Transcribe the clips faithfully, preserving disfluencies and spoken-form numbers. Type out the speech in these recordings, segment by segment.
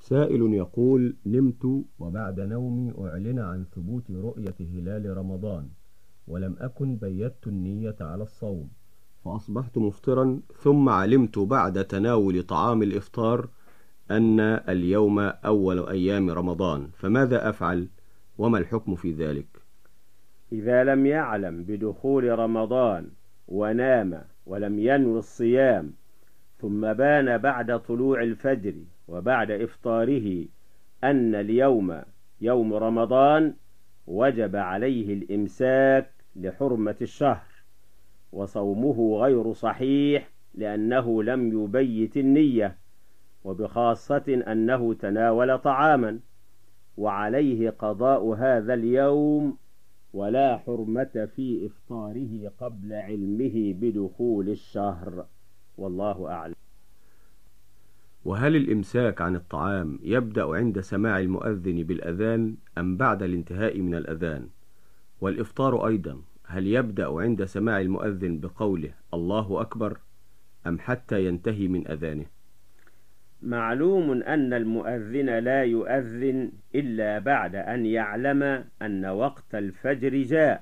سائل يقول: نمت وبعد نومي أعلن عن ثبوت رؤية هلال رمضان، ولم أكن بيت النية على الصوم، فأصبحت مفطرا، ثم علمت بعد تناول طعام الإفطار أن اليوم أول أيام رمضان، فماذا أفعل؟ وما الحكم في ذلك؟ إذا لم يعلم بدخول رمضان ونام ولم ينوي الصيام، ثم بان بعد طلوع الفجر وبعد إفطاره أن اليوم يوم رمضان، وجب عليه الإمساك لحرمة الشهر، وصومه غير صحيح لأنه لم يبيت النية، وبخاصة أنه تناول طعاما، وعليه قضاء هذا اليوم، ولا حرمة في إفطاره قبل علمه بدخول الشهر، والله أعلم. وهل الإمساك عن الطعام يبدأ عند سماع المؤذن بالأذان أم بعد الانتهاء من الأذان؟ والإفطار أيضا هل يبدأ عند سماع المؤذن بقوله الله أكبر أم حتى ينتهي من أذانه؟ معلوم أن المؤذن لا يؤذن إلا بعد أن يعلم أن وقت الفجر جاء،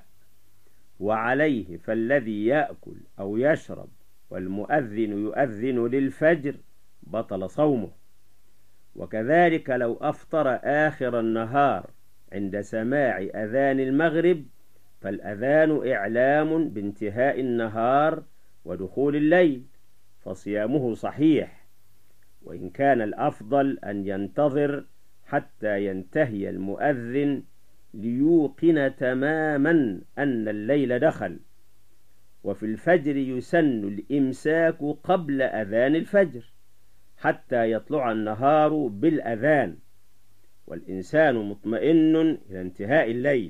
وعليه فالذي يأكل أو يشرب والمؤذن يؤذن للفجر بطل صومه. وكذلك لو أفطر آخر النهار عند سماع أذان المغرب، فالأذان إعلام بانتهاء النهار ودخول الليل، فصيامه صحيح، وإن كان الأفضل أن ينتظر حتى ينتهي المؤذن ليوقن تماما أن الليل دخل. وفي الفجر يسن الإمساك قبل أذان الفجر حتى يطلع النهار بالأذان، والإنسان مطمئن إلى انتهاء الليل.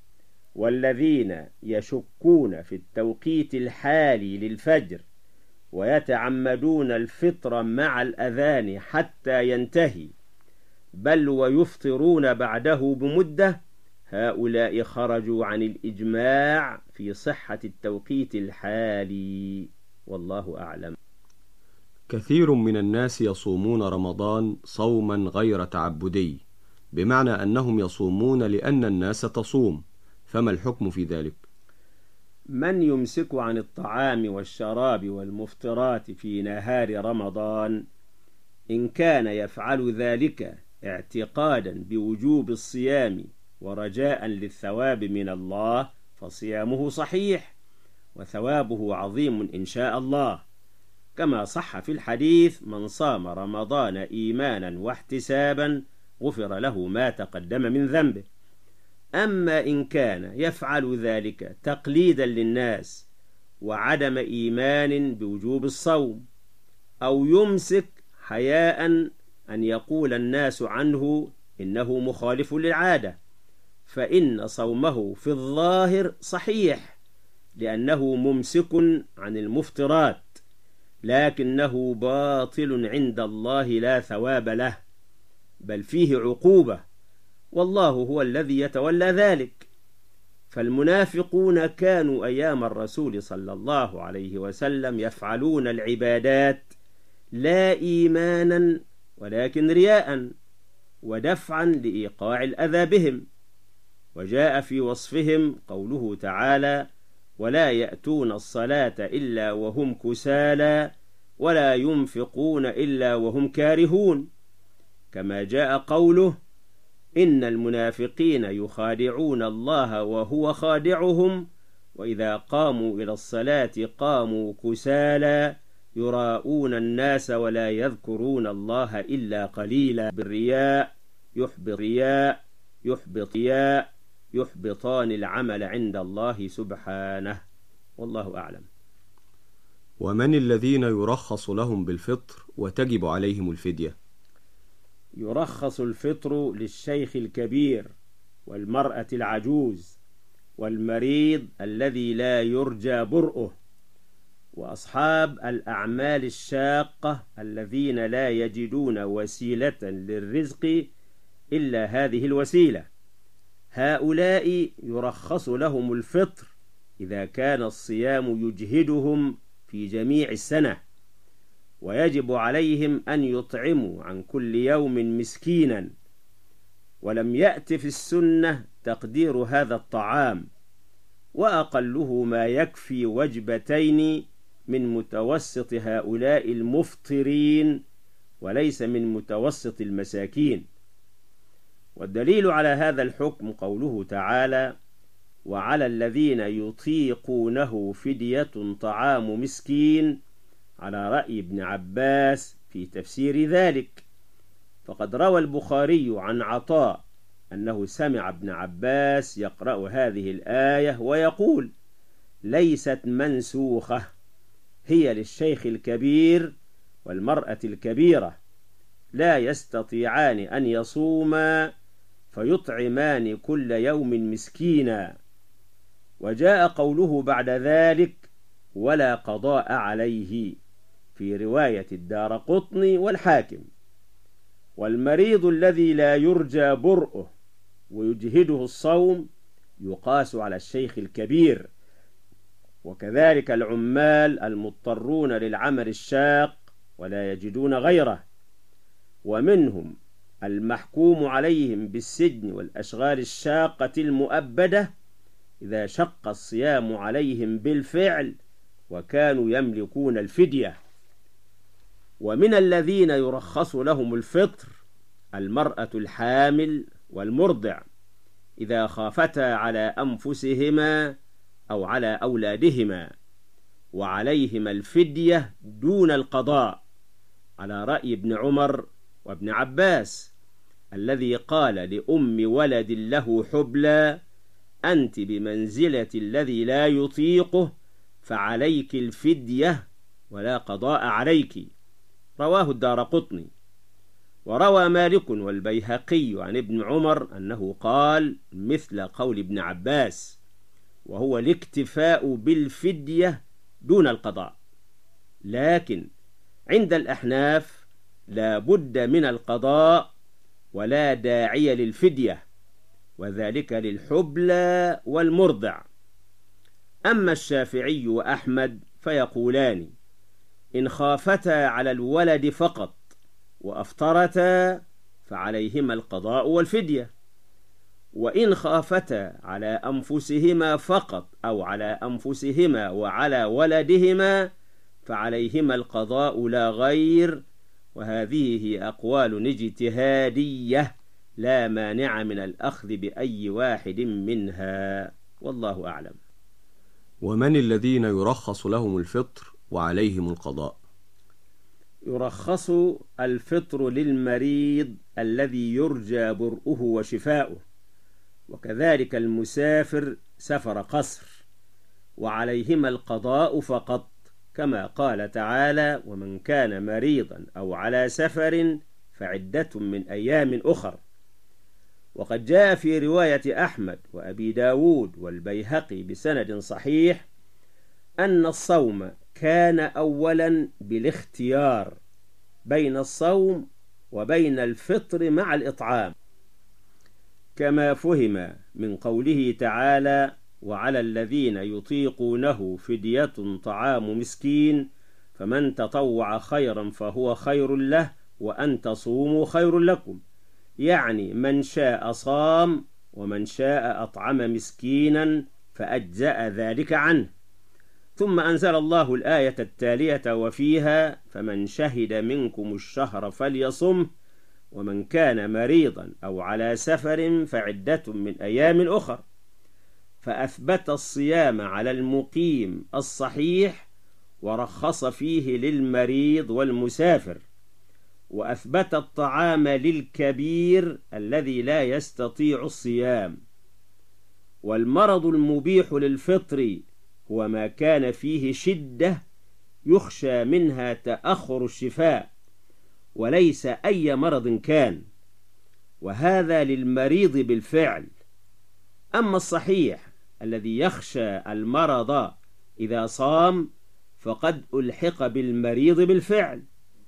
والذين يشكون في التوقيت الحالي للفجر ويتعمدون الفطر مع الأذان حتى ينتهي، بل ويفطرون بعده بمدة، هؤلاء خرجوا عن الإجماع في صحة التوقيت الحالي، والله أعلم. كثير من الناس يصومون رمضان صوما غير تعبدي، بمعنى أنهم يصومون لأن الناس تصوم، فما الحكم في ذلك؟ من يمسك عن الطعام والشراب والمفطرات في نهار رمضان، إن كان يفعل ذلك اعتقادا بوجوب الصيام ورجاء للثواب من الله، فصيامه صحيح وثوابه عظيم إن شاء الله، كما صح في الحديث: من صام رمضان إيمانا واحتسابا غفر له ما تقدم من ذنبه. أما إن كان يفعل ذلك تقليدا للناس وعدم إيمان بوجوب الصوم، أو يمسك حياء أن يقول الناس عنه إنه مخالف للعادة، فإن صومه في الظاهر صحيح لأنه ممسك عن المفطرات، لكنه باطل عند الله لا ثواب له، بل فيه عقوبة، والله هو الذي يتولى ذلك. فالمنافقون كانوا أيام الرسول صلى الله عليه وسلم يفعلون العبادات لا إيمانا ولكن رياء ودفعا لإيقاع الأذى بهم، وجاء في وصفهم قوله تعالى: ولا يأتون الصلاة إلا وهم كسالى ولا ينفقون إلا وهم كارهون، كما جاء قوله: إن المنافقين يخادعون الله وهو خادعهم وإذا قاموا إلى الصلاة قاموا كسالى يراءون الناس ولا يذكرون الله إلا قليلا. بالرياء يحبط رياء يحبط رياء يحبطان العمل عند الله سبحانه، والله أعلم. ومن الذين يرخص لهم بالفطر وتجب عليهم الفدية؟ يرخص الفطر للشيخ الكبير والمرأة العجوز والمريض الذي لا يرجى برؤه، وأصحاب الأعمال الشاقة الذين لا يجدون وسيلة للرزق إلا هذه الوسيلة، هؤلاء يرخص لهم الفطر إذا كان الصيام يجهدهم في جميع السنة. ويجب عليهم أن يطعموا عن كل يوم مسكينا، ولم يأت في السنة تقدير هذا الطعام، وأقله ما يكفي وجبتين من متوسط هؤلاء المفطرين وليس من متوسط المساكين. والدليل على هذا الحكم قوله تعالى: وعلى الذين يطيقونه فدية طعام مسكين، على رأي ابن عباس في تفسير ذلك. فقد روى البخاري عن عطاء أنه سمع ابن عباس يقرأ هذه الآية ويقول: ليست منسوخة، هي للشيخ الكبير والمرأة الكبيرة، لا يستطيعان أن يصوما فيطعمان كل يوم مسكينا. وجاء قوله بعد ذلك: ولا قضاء عليه، في رواية الدارقطني والحاكم. والمريض الذي لا يرجى برؤه ويجهده الصوم يقاس على الشيخ الكبير، وكذلك العمال المضطرون للعمل الشاق ولا يجدون غيره، ومنهم المحكوم عليهم بالسجن والأشغال الشاقة المؤبدة إذا شق الصيام عليهم بالفعل وكانوا يملكون الفدية. ومن الذين يرخص لهم الفطر المرأة الحامل والمرضع إذا خافتا على أنفسهما أو على أولادهما، وعليهما الفدية دون القضاء، على رأي ابن عمر وابن عباس الذي قال لأم ولد له حبلى: أنت بمنزلة الذي لا يطيقه فعليك الفدية ولا قضاء عليك. رواه الدارقطني. وروى مالك والبيهقي عن ابن عمر أنه قال مثل قول ابن عباس، وهو الاكتفاء بالفدية دون القضاء. لكن عند الأحناف لا بد من القضاء ولا داعي للفدية، وذلك للحبلى والمرضع. أما الشافعي وأحمد فيقولان: إن خافتا على الولد فقط وأفطرتا فعليهما القضاء والفدية، وإن خافتا على أنفسهما فقط أو على أنفسهما وعلى ولدهما فعليهما القضاء لا غير. وهذه هي أقوال اجتهادية لا مانع من الأخذ بأي واحد منها، والله أعلم. ومن الذين يرخص لهم الفطر وعليهم القضاء؟ يرخص الفطر للمريض الذي يرجى برؤه وشفاؤه، وكذلك المسافر سفر قصر، وعليهما القضاء فقط، كما قال تعالى: ومن كان مريضا أو على سفر فعدة من أيام أخر. وقد جاء في رواية أحمد وأبي داود والبيهقي بسند صحيح أن الصوم كان أولا بالاختيار بين الصوم وبين الفطر مع الإطعام، كما فهم من قوله تعالى: وعلى الذين يطيقونه فدية طعام مسكين، فمن تطوع خيرا فهو خير له وأن تصوموا خير لكم، يعني من شاء صام ومن شاء أطعم مسكينا فأجزأ ذلك عنه. ثم أنزل الله الآية التالية وفيها: فمن شهد منكم الشهر فليصمه، ومن كان مريضا أو على سفر فعدة من أيام أخر. فأثبت الصيام على المقيم الصحيح ورخص فيه للمريض والمسافر، وأثبت الطعام للكبير الذي لا يستطيع الصيام. والمرض المبيح للفطر هو ما كان فيه شدة يخشى منها تأخر الشفاء، وليس أي مرض كان، وهذا للمريض بالفعل. أما الصحيح الذي يخشى المرض إذا صام فقد ألحق بالمريض بالفعل.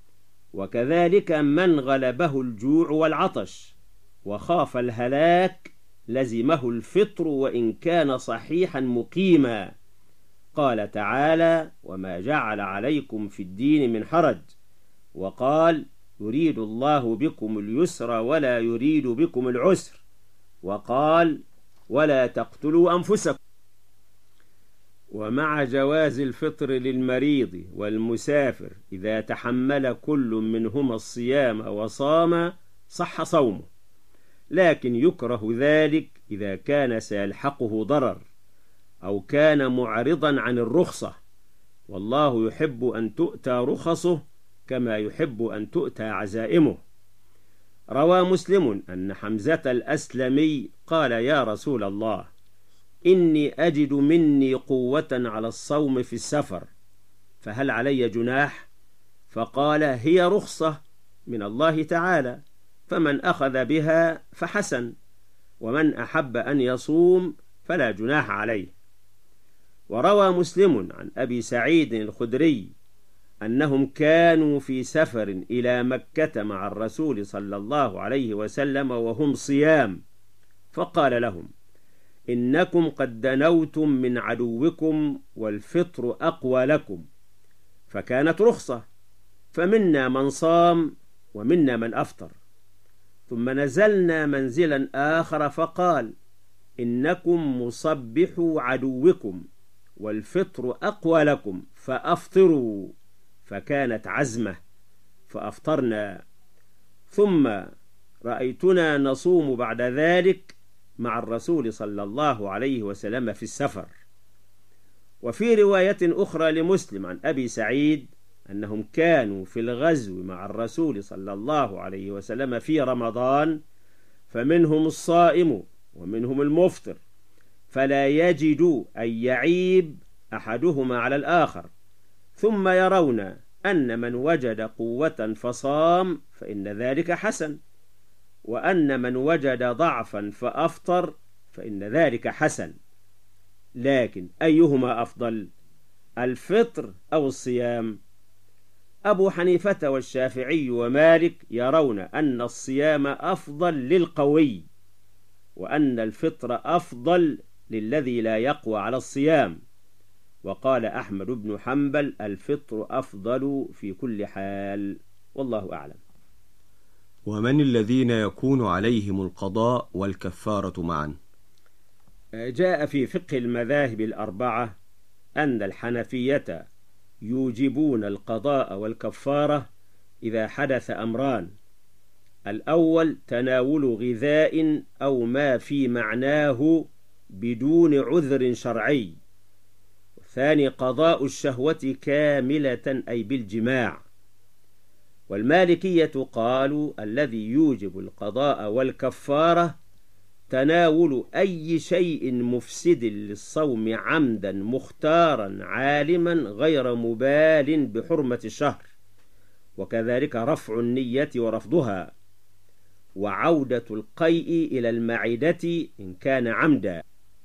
وكذلك من غلبه الجوع والعطش وخاف الهلاك لزمه الفطر وإن كان صحيحا مقيما. قال تعالى: وما جعل عليكم في الدين من حرج، وقال يريد الله بكم اليسر ولا يريد بكم العسر، وقال ولا تقتلوا أنفسكم. ومع جواز الفطر للمريض والمسافر إذا تحمل كل منهما الصيام وصام صح صومه، لكن يكره ذلك إذا كان سيلحقه ضرر أو كان معرضا عن الرخصة، والله يحب أن تؤتى رخصه كما يحب أن تؤتى عزائمه. روى مسلم أن حمزة الأسلمي قال يا رسول الله إني أجد مني قوة على الصوم في السفر، فهل علي جناح؟ فقال هي رخصة من الله تعالى، فمن أخذ بها فحسن، ومن أحب أن يصوم فلا جناح عليه. وروى مسلم عن أبي سعيد الخدري أنهم كانوا في سفر إلى مكة مع الرسول صلى الله عليه وسلم وهم صيام، فقال لهم إنكم قد دنوتم من عدوكم والفطر أقوى لكم، فكانت رخصة، فمنا من صام ومنا من أفطر. ثم نزلنا منزلا آخر فقال إنكم مصبحوا عدوكم والفطر أقوى لكم فأفطروا، فكانت عزمة فأفطرنا. ثم رأيتنا نصوم بعد ذلك مع الرسول صلى الله عليه وسلم في السفر. وفي رواية أخرى لمسلم عن أبي سعيد أنهم كانوا في الغزو مع الرسول صلى الله عليه وسلم في رمضان، فمنهم الصائم ومنهم المفطر، فلا يجد أن يعيب أحدهما على الآخر، ثم يرون أن من وجد قوة فصام فإن ذلك حسن، وأن من وجد ضعفا فأفطر فإن ذلك حسن. لكن أيهما أفضل، الفطر أو الصيام؟ أبو حنيفة والشافعي ومالك يرون أن الصيام أفضل للقوي، وأن الفطر أفضل للذي لا يقوى على الصيام. وقال أحمد بن حنبل الفطر أفضل في كل حال، والله أعلم. ومن الذين يكون عليهم القضاء والكفارة معا؟ جاء في فقه المذاهب الأربعة أن الحنفية يوجبون القضاء والكفارة إذا حدث أمران: الأول تناول غذاء أو ما في معناه بدون عذر شرعي، والثاني قضاء الشهوة كاملة أي بالجماع. والمالكية قالوا الذي يوجب القضاء والكفارة تناول أي شيء مفسد للصوم عمدا مختارا عالما غير مبال بحرمة الشهر، وكذلك رفع النية ورفضها، وعودة القيء إلى المعدة إن كان عمدا.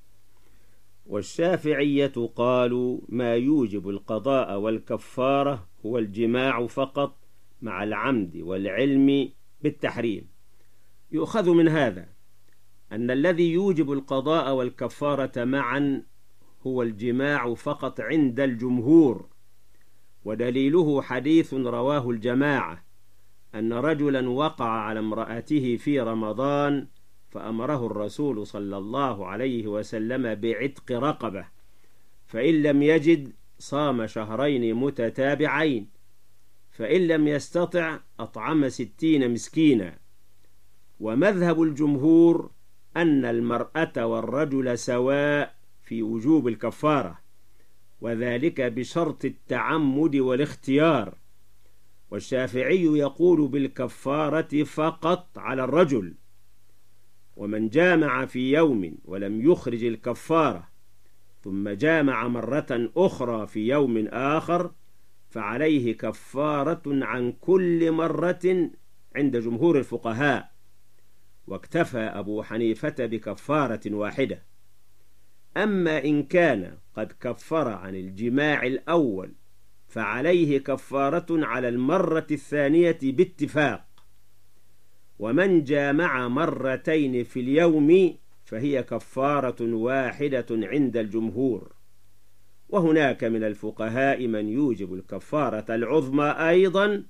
والشافعية قالوا ما يوجب القضاء والكفارة هو الجماع فقط مع العمد والعلم بالتحريم. يؤخذ من هذا أن الذي يوجب القضاء والكفارة معا هو الجماع فقط عند الجمهور، ودليله حديث رواه الجماعة أن رجلا وقع على امرأته في رمضان فأمره الرسول صلى الله عليه وسلم بعتق رقبة، فإن لم يجد صام شهرين متتابعين، فإن لم يستطع أطعم ستين مسكينا. ومذهب الجمهور أن المرأة والرجل سواء في وجوب الكفارة، وذلك بشرط التعمد والاختيار. والشافعي يقول بالكفارة فقط على الرجل. ومن جامع في يوم ولم يخرج الكفارة ثم جامع مرة أخرى في يوم آخر فعليه كفارة عن كل مرة عند جمهور الفقهاء، واكتفى أبو حنيفة بكفارة واحدة. أما إن كان قد كفر عن الجماع الأول فعليه كفارة على المرة الثانية باتفاق. ومن جامع مرتين في اليوم فهي كفارة واحدة عند الجمهور. وهناك من الفقهاء من يوجب الكفارة العظمى أيضا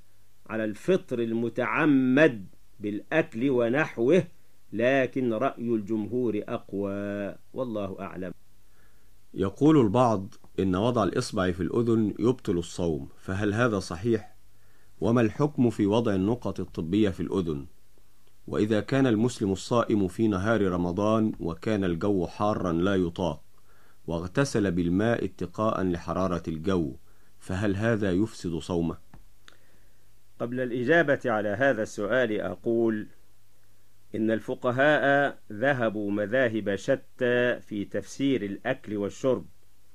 على الفطر المتعمد بالأكل ونحوه، لكن رأي الجمهور أقوى، والله أعلم. يقول البعض إن وضع الإصبع في الأذن يبطل الصوم، فهل هذا صحيح؟ وما الحكم في وضع النقط الطبية في الأذن؟ وإذا كان المسلم الصائم في نهار رمضان وكان الجو حارا لا يطاق واغتسل بالماء اتقاء لحرارة الجو، فهل هذا يفسد صومه؟ قبل الإجابة على هذا السؤال أقول إن الفقهاء ذهبوا مذاهب شتى في تفسير الأكل والشرب،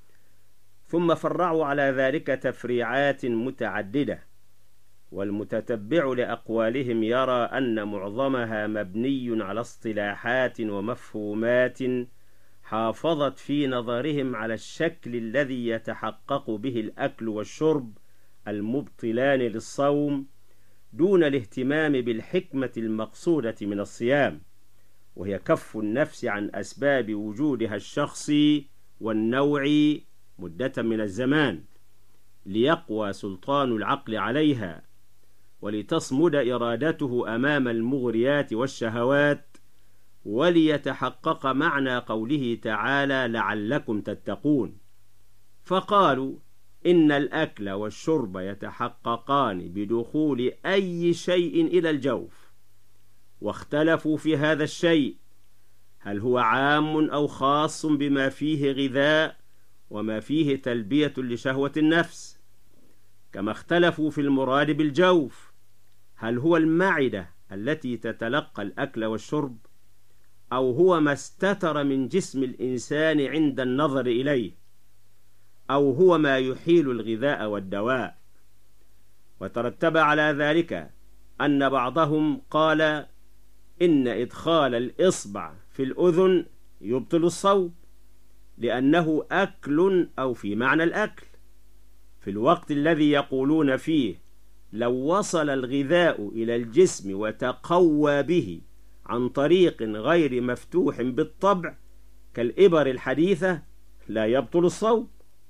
ثم فرعوا على ذلك تفريعات متعددة، والمتتبع لأقوالهم يرى أن معظمها مبني على اصطلاحات ومفهومات حافظت في نظرهم على الشكل الذي يتحقق به الأكل والشرب المبطلان للصوم، دون الاهتمام بالحكمة المقصودة من الصيام، وهي كف النفس عن أسباب وجودها الشخصي والنوعي مدة من الزمان، ليقوى سلطان العقل عليها، ولتصمد إرادته أمام المغريات والشهوات، وليتحقق معنى قوله تعالى لعلكم تتقون. فقالوا إن الأكل والشرب يتحققان بدخول أي شيء إلى الجوف، واختلفوا في هذا الشيء هل هو عام أو خاص بما فيه غذاء وما فيه تلبية لشهوة النفس، كما اختلفوا في المراد بالجوف، هل هو المعدة التي تتلقى الأكل والشرب، أو هو ما استتر من جسم الإنسان عند النظر إليه، أو هو ما يحيل الغذاء والدواء. وترتب على ذلك أن بعضهم قال إن إدخال الإصبع في الأذن يبطل الصوم، لأنه أكل أو في معنى الأكل، في الوقت الذي يقولون فيه لو وصل الغذاء إلى الجسم وتقوى به عن طريق غير مفتوح بالطبع كالإبر الحديثة لا يبطل الصوم.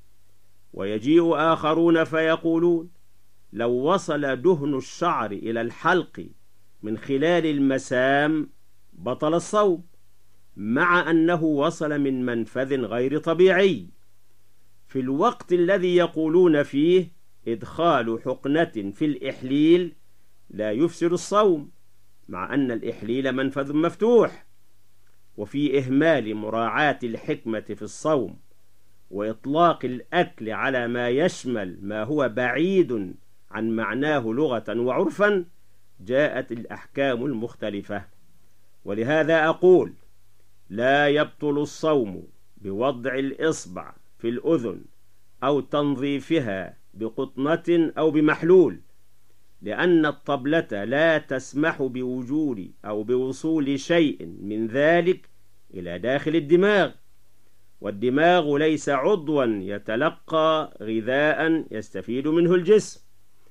ويجيء آخرون فيقولون لو وصل دهن الشعر إلى الحلق من خلال المسام بطل الصوم، مع أنه وصل من منفذ غير طبيعي، في الوقت الذي يقولون فيه إدخال حقنة في الإحليل لا يفسد الصوم، مع أن الإحليل منفذ مفتوح. وفي إهمال مراعاة الحكمة في الصوم وإطلاق الأكل على ما يشمل ما هو بعيد عن معناه لغة وعرفا جاءت الأحكام المختلفة. ولهذا أقول لا يبطل الصوم بوضع الإصبع في الأذن أو تنظيفها بقطنة أو بمحلول، لأن الطبلة لا تسمح بوجود أو بوصول شيء من ذلك إلى داخل الدماغ، والدماغ ليس عضوا يتلقى غذاء يستفيد منه الجسم.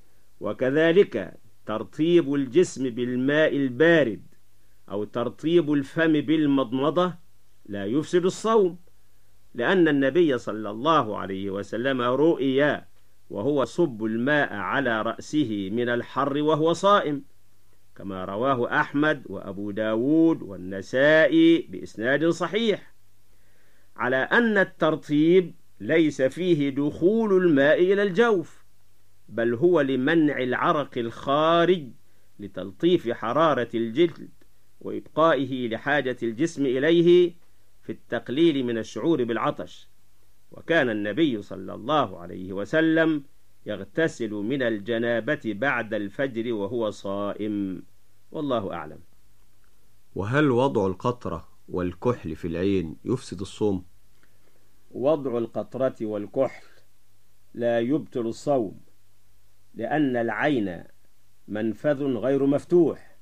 وكذلك ترطيب الجسم بالماء البارد أو ترطيب الفم بالمضمضة لا يفسد الصوم، لأن النبي صلى الله عليه وسلم رؤي وهو صب الماء على رأسه من الحر وهو صائم، كما رواه أحمد وأبو داود والنسائي بإسناد صحيح، على أن الترطيب ليس فيه دخول الماء إلى الجوف، بل هو لمنع العرق الخارج لتلطيف حرارة الجلد وإبقائه لحاجة الجسم إليه في التقليل من الشعور بالعطش. وكان النبي صلى الله عليه وسلم يغتسل من الجنابة بعد الفجر وهو صائم، والله أعلم. وهل وضع القطرة والكحل في العين يفسد الصوم؟ وضع القطرة والكحل لا يبطل الصوم، لأن العين منفذ غير مفتوح،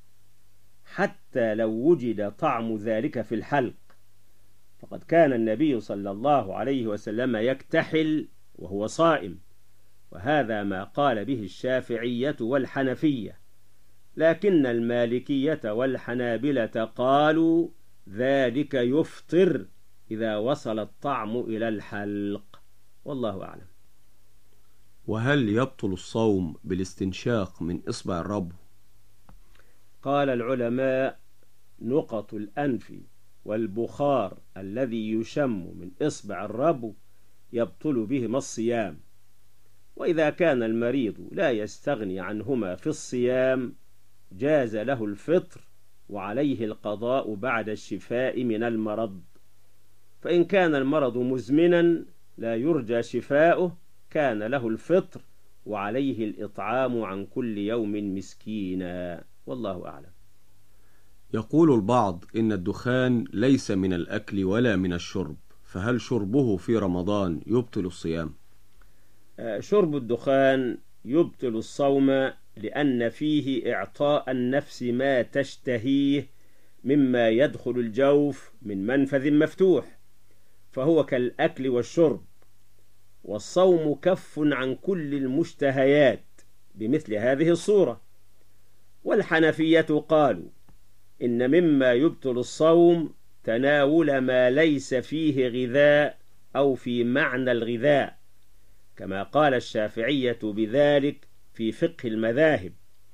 حتى لو وجد طعم ذلك في الحلق، فقد كان النبي صلى الله عليه وسلم يكتحل وهو صائم، وهذا ما قال به الشافعية والحنفية، لكن المالكية والحنابلة قالوا ذلك يفطر إذا وصل الطعم إلى الحلق، والله أعلم. وهل يبطل الصوم بالاستنشاق من إصبع الرب؟ قال العلماء: نقط الأنف والبخار الذي يشم من إصبع الرب يبطل بهما الصيام، وإذا كان المريض لا يستغني عنهما في الصيام جاز له الفطر وعليه القضاء بعد الشفاء من المرض. فإن كان المرض مزمنا لا يرجى شفاؤه كان له الفطر وعليه الإطعام عن كل يوم مسكينا، والله أعلم. يقول البعض إن الدخان ليس من الأكل ولا من الشرب، فهل شربه في رمضان يبطل الصيام؟ شرب الدخان يبطل الصوم لأن فيه إعطاء النفس ما تشتهيه مما يدخل الجوف من منفذ مفتوح، فهو كالأكل والشرب، والصوم كف عن كل المشتهيات بمثل هذه الصورة. والحنفية قالوا إن مما يبطل الصوم تناول ما ليس فيه غذاء أو في معنى الغذاء، كما قال الشافعية بذلك في فقه المذاهب،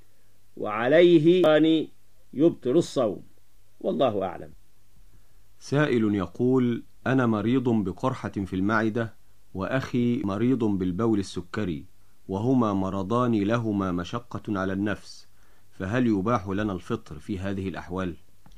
وعليه يبطل الصوم، والله أعلم. سائل يقول: أنا مريض بقرحة في المعدة، وأخي مريض بالبول السكري، وهما مرضان لهما مشقة على النفس، فهل يباح لنا الفطر في هذه الأحوال؟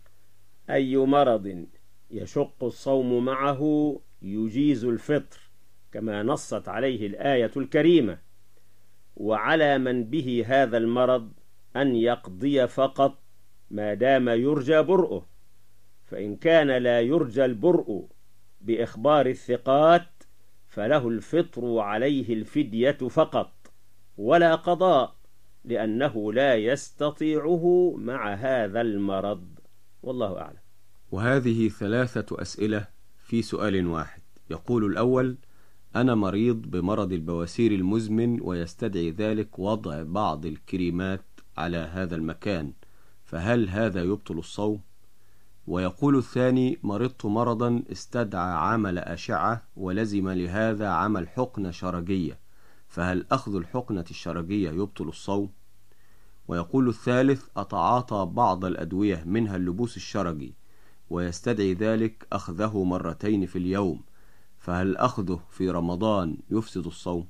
أي مرض يشق الصوم معه يجيز الفطر كما نصت عليه الآية الكريمة، وعلى من به هذا المرض أن يقضي فقط ما دام يرجى برؤه، فإن كان لا يرجى البرء بإخبار الثقات فله الفطر وعليه الفدية فقط ولا قضاء، لأنه لا يستطيعه مع هذا المرض، والله أعلم. وهذه ثلاثة أسئلة في سؤال واحد. يقول الأول: أنا مريض بمرض البواسير المزمن ويستدعي ذلك وضع بعض الكريمات على هذا المكان، فهل هذا يبطل الصوم؟ ويقول الثاني: مرضت مرضا استدعى عمل أشعة ولزم لهذا عمل حقنة شرجية، فهل أخذ الحقنة الشرجية يبطل الصوم؟ ويقول الثالث: أتعاطى بعض الأدوية منها اللبوس الشرجي ويستدعي ذلك أخذه مرتين في اليوم، فهل أخذه في رمضان يفسد الصوم؟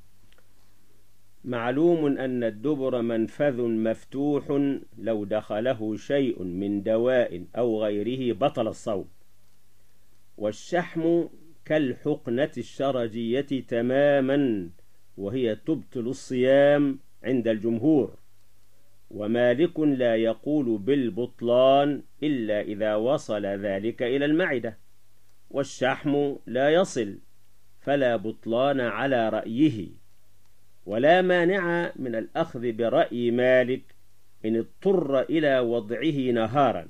معلوم أن الدبر منفذ مفتوح، لو دخله شيء من دواء أو غيره بطل الصوم، والشحم كالحقنة الشرجية تماما، وهي تبطل الصيام عند الجمهور، ومالك لا يقول بالبطلان إلا إذا وصل ذلك إلى المعدة، والشحم لا يصل فلا بطلان على رأيه، ولا مانع من الأخذ برأي مالك إن اضطر إلى وضعه نهارا.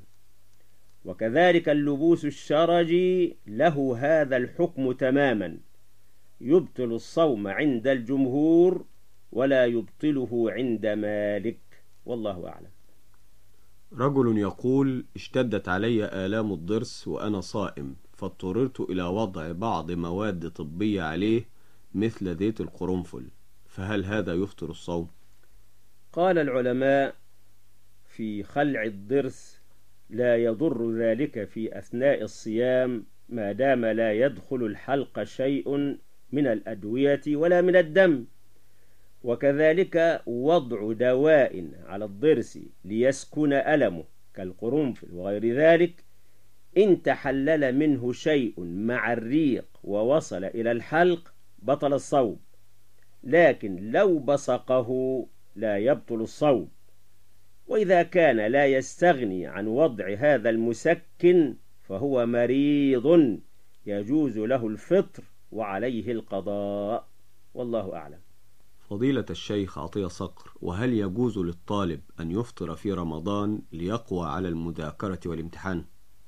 وكذلك اللبوس الشرجي له هذا الحكم تماما، يبطل الصوم عند الجمهور ولا يبطله عند مالك، والله أعلم. رجل يقول: اشتدت علي آلام الضرس وأنا صائم، فاضطررت إلى وضع بعض مواد طبية عليه مثل زيت القرنفل، فهل هذا يفطر الصوم؟ قال العلماء في خلع الضرس: لا يضر ذلك في أثناء الصيام ما دام لا يدخل الحلق شيء من الأدوية ولا من الدم. وكذلك وضع دواء على الضرس ليسكن ألمه كالقرنفل وغير ذلك، إن تحلل منه شيء مع الريق ووصل إلى الحلق بطل الصوم، لكن لو بصقه لا يبطل الصوم. وإذا كان لا يستغني عن وضع هذا المسكن فهو مريض يجوز له الفطر وعليه القضاء، والله أعلم. فضيلة الشيخ عطية صقر، وهل يجوز للطالب أن يفطر في رمضان ليقوى على المذاكرة والامتحان؟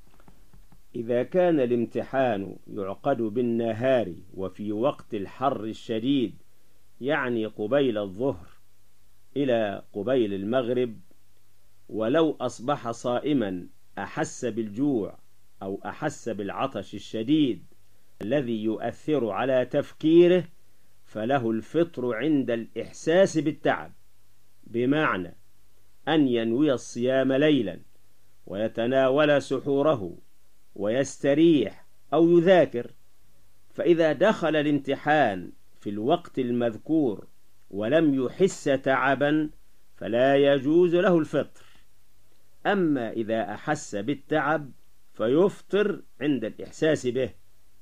إذا كان الامتحان يعقد بالنهار وفي وقت الحر الشديد، يعني قبيل الظهر إلى قبيل المغرب، ولو أصبح صائما أحس بالجوع أو أحس بالعطش الشديد الذي يؤثر على تفكيره، فله الفطر عند الإحساس بالتعب، بمعنى أن ينوي الصيام ليلا ويتناول سحوره ويستريح أو يذاكر، فإذا دخل الامتحان في الوقت المذكور ولم يحس تعبا فلا يجوز له الفطر. أما إذا أحس بالتعب فيفطر عند الإحساس به.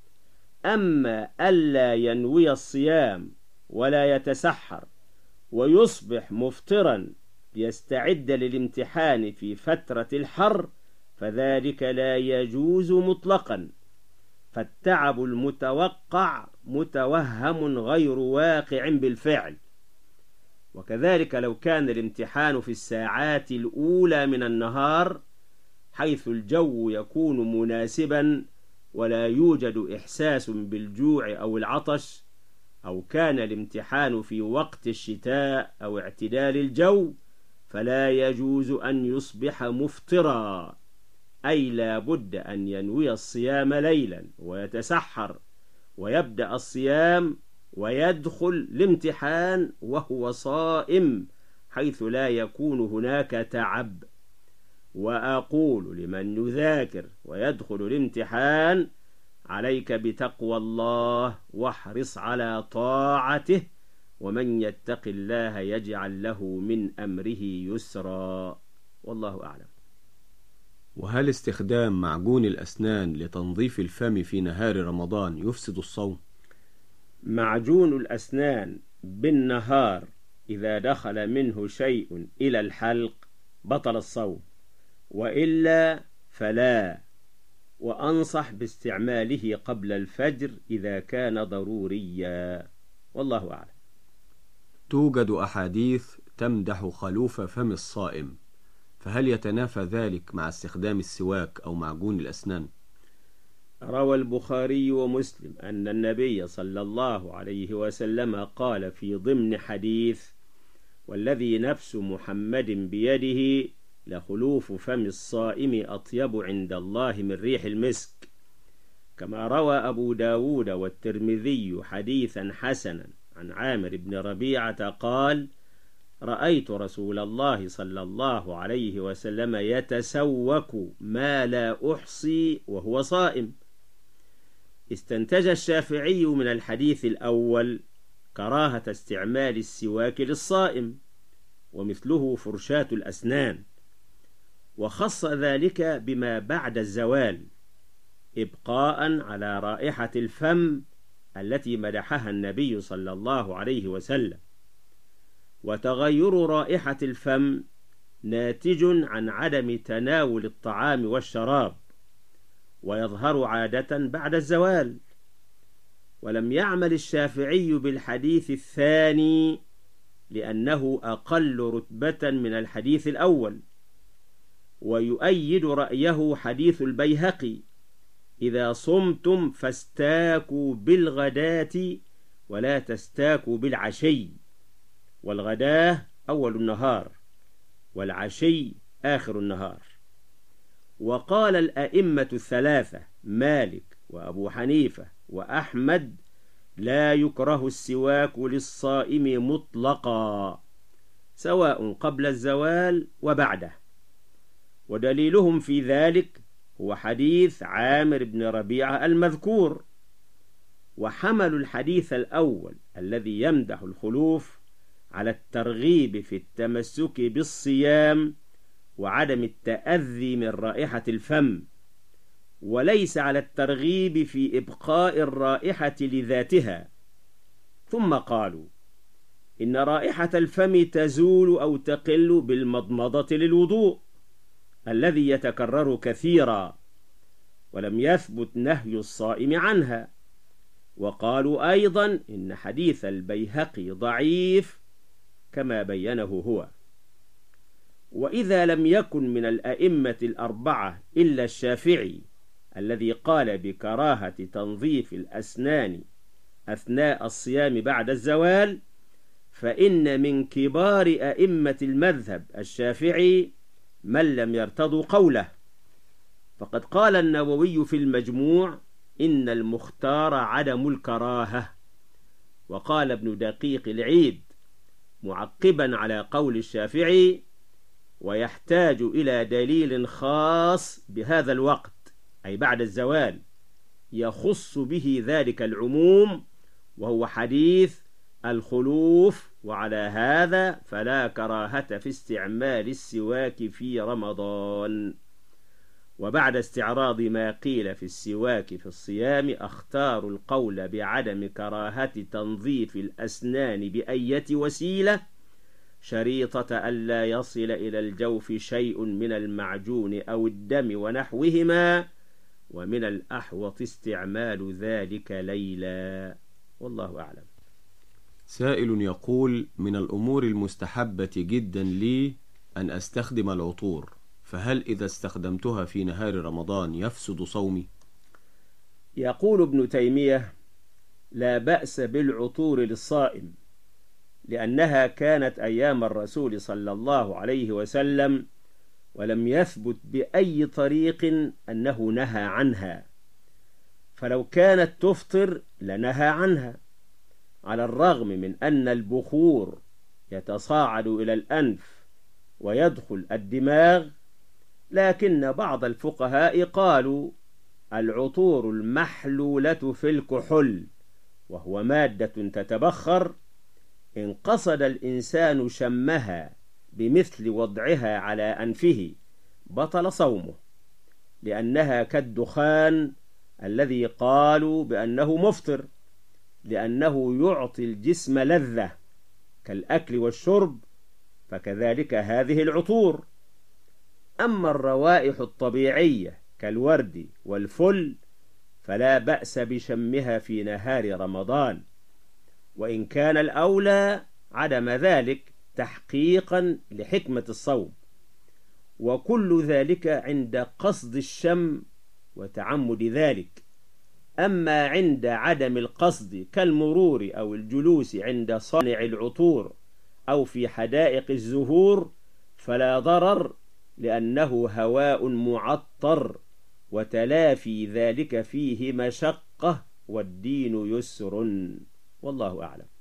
أما ألا ينوي الصيام ولا يتسحر ويصبح مفطرا ليستعد للامتحان في فترة الحر فذلك لا يجوز مطلقا، فالتعب المتوقع متوهم غير واقع بالفعل. وكذلك لو كان الامتحان في الساعات الأولى من النهار حيث الجو يكون مناسبا ولا يوجد إحساس بالجوع أو العطش، أو كان الامتحان في وقت الشتاء أو اعتدال الجو، فلا يجوز أن يصبح مفطرا، أي لا بد أن ينوي الصيام ليلا ويتسحر ويبدأ الصيام ويدخل الامتحان وهو صائم حيث لا يكون هناك تعب. وأقول لمن يذاكر ويدخل الامتحان: عليك بتقوى الله واحرص على طاعته، ومن يتق الله يجعل له من أمره يسرا، والله أعلم. وهل استخدام معجون الأسنان لتنظيف الفم في نهار رمضان يفسد الصوم؟ معجون الأسنان بالنهار إذا دخل منه شيء إلى الحلق بطل الصوم، وإلا فلا، وأنصح باستعماله قبل الفجر إذا كان ضروريا، والله أعلم. توجد أحاديث تمدح خلوف فم الصائم، فهل يتنافى ذلك مع استخدام السواك أو معجون الأسنان؟ روى البخاري ومسلم أن النبي صلى الله عليه وسلم قال في ضمن حديث: والذي نفس محمد بيده لخلوف فم الصائم أطيب عند الله من ريح المسك. كما روى أبو داود والترمذي حديثا حسنا عن عامر بن ربيعة قال: رأيت رسول الله صلى الله عليه وسلم يتسوك ما لا أحصي وهو صائم. استنتج الشافعي من الحديث الأول كراهة استعمال السواك للصائم، ومثله فرشاة الأسنان، وخص ذلك بما بعد الزوال إبقاء على رائحة الفم التي مدحها النبي صلى الله عليه وسلم. وتغير رائحة الفم ناتج عن عدم تناول الطعام والشراب، ويظهر عادة بعد الزوال. ولم يعمل الشافعي بالحديث الثاني لأنه أقل رتبة من الحديث الأول، ويؤيد رأيه حديث البيهقي: إذا صمتم فاستاكوا بالغداة ولا تستاكوا بالعشي، والغداة أول النهار والعشي آخر النهار. وقال الأئمة الثلاثة مالك وأبو حنيفة وأحمد: لا يكره السواك للصائم مطلقا سواء قبل الزوال وبعده. ودليلهم في ذلك هو حديث عامر بن ربيعة المذكور. وحملوا الحديث الأول الذي يمدح الخلوف على الترغيب في التمسك بالصيام وعدم التأذي من رائحة الفم، وليس على الترغيب في إبقاء الرائحة لذاتها. ثم قالوا إن رائحة الفم تزول أو تقل بالمضمضة للوضوء الذي يتكرر كثيرا، ولم يثبت نهي الصائم عنها. وقالوا أيضا إن حديث البيهقي ضعيف كما بينه هو. وإذا لم يكن من الأئمة الأربعة إلا الشافعي الذي قال بكراهة تنظيف الأسنان أثناء الصيام بعد الزوال، فإن من كبار أئمة المذهب الشافعي من لم يرتضوا قوله. فقد قال النووي في المجموع: إن المختار عدم الكراهة، وقال ابن دقيق العيد معقبا على قول الشافعي: ويحتاج إلى دليل خاص بهذا الوقت، أي بعد الزوال، يخص به ذلك العموم، وهو حديث الخلوف، وعلى هذا فلا كراهة في استعمال السواك في رمضان. وبعد استعراض ما قيل في السواك في الصيام، أختار القول بعدم كراهة تنظيف الأسنان بأية وسيلة، شريطة ألا يصل إلى الجوف شيء من المعجون أو الدم ونحوهما، ومن الأحوط استعمال ذلك ليلا، والله أعلم. سائل يقول: من الأمور المستحبة جدا لي أن أستخدم العطور، فهل إذا استخدمتها في نهار رمضان يفسد صومي؟ يقول ابن تيمية: لا بأس بالعطور للصائم، لأنها كانت أيام الرسول صلى الله عليه وسلم، ولم يثبت بأي طريق أنه نهى عنها، فلو كانت تفطر لنهى عنها، على الرغم من أن البخور يتصاعد إلى الأنف ويدخل الدماغ، لكن بعض الفقهاء قالوا: العطور المحلولة في الكحول، وهو مادة تتبخر، إن قصد الإنسان شمها بمثل وضعها على أنفه بطل صومه، لأنها كالدخان الذي قالوا بأنه مفطر، لأنه يعطي الجسم لذة كالأكل والشرب، فكذلك هذه العطور. أما الروائح الطبيعية كالورد والفل فلا بأس بشمها في نهار رمضان، وإن كان الأولى عدم ذلك تحقيقا لحكمة الصوم، وكل ذلك عند قصد الشم وتعمد ذلك. أما عند عدم القصد كالمرور أو الجلوس عند صانع العطور أو في حدائق الزهور فلا ضرر، لأنه هواء معطر، وتلافي ذلك فيه مشقة، والدين يسر، والله أعلم.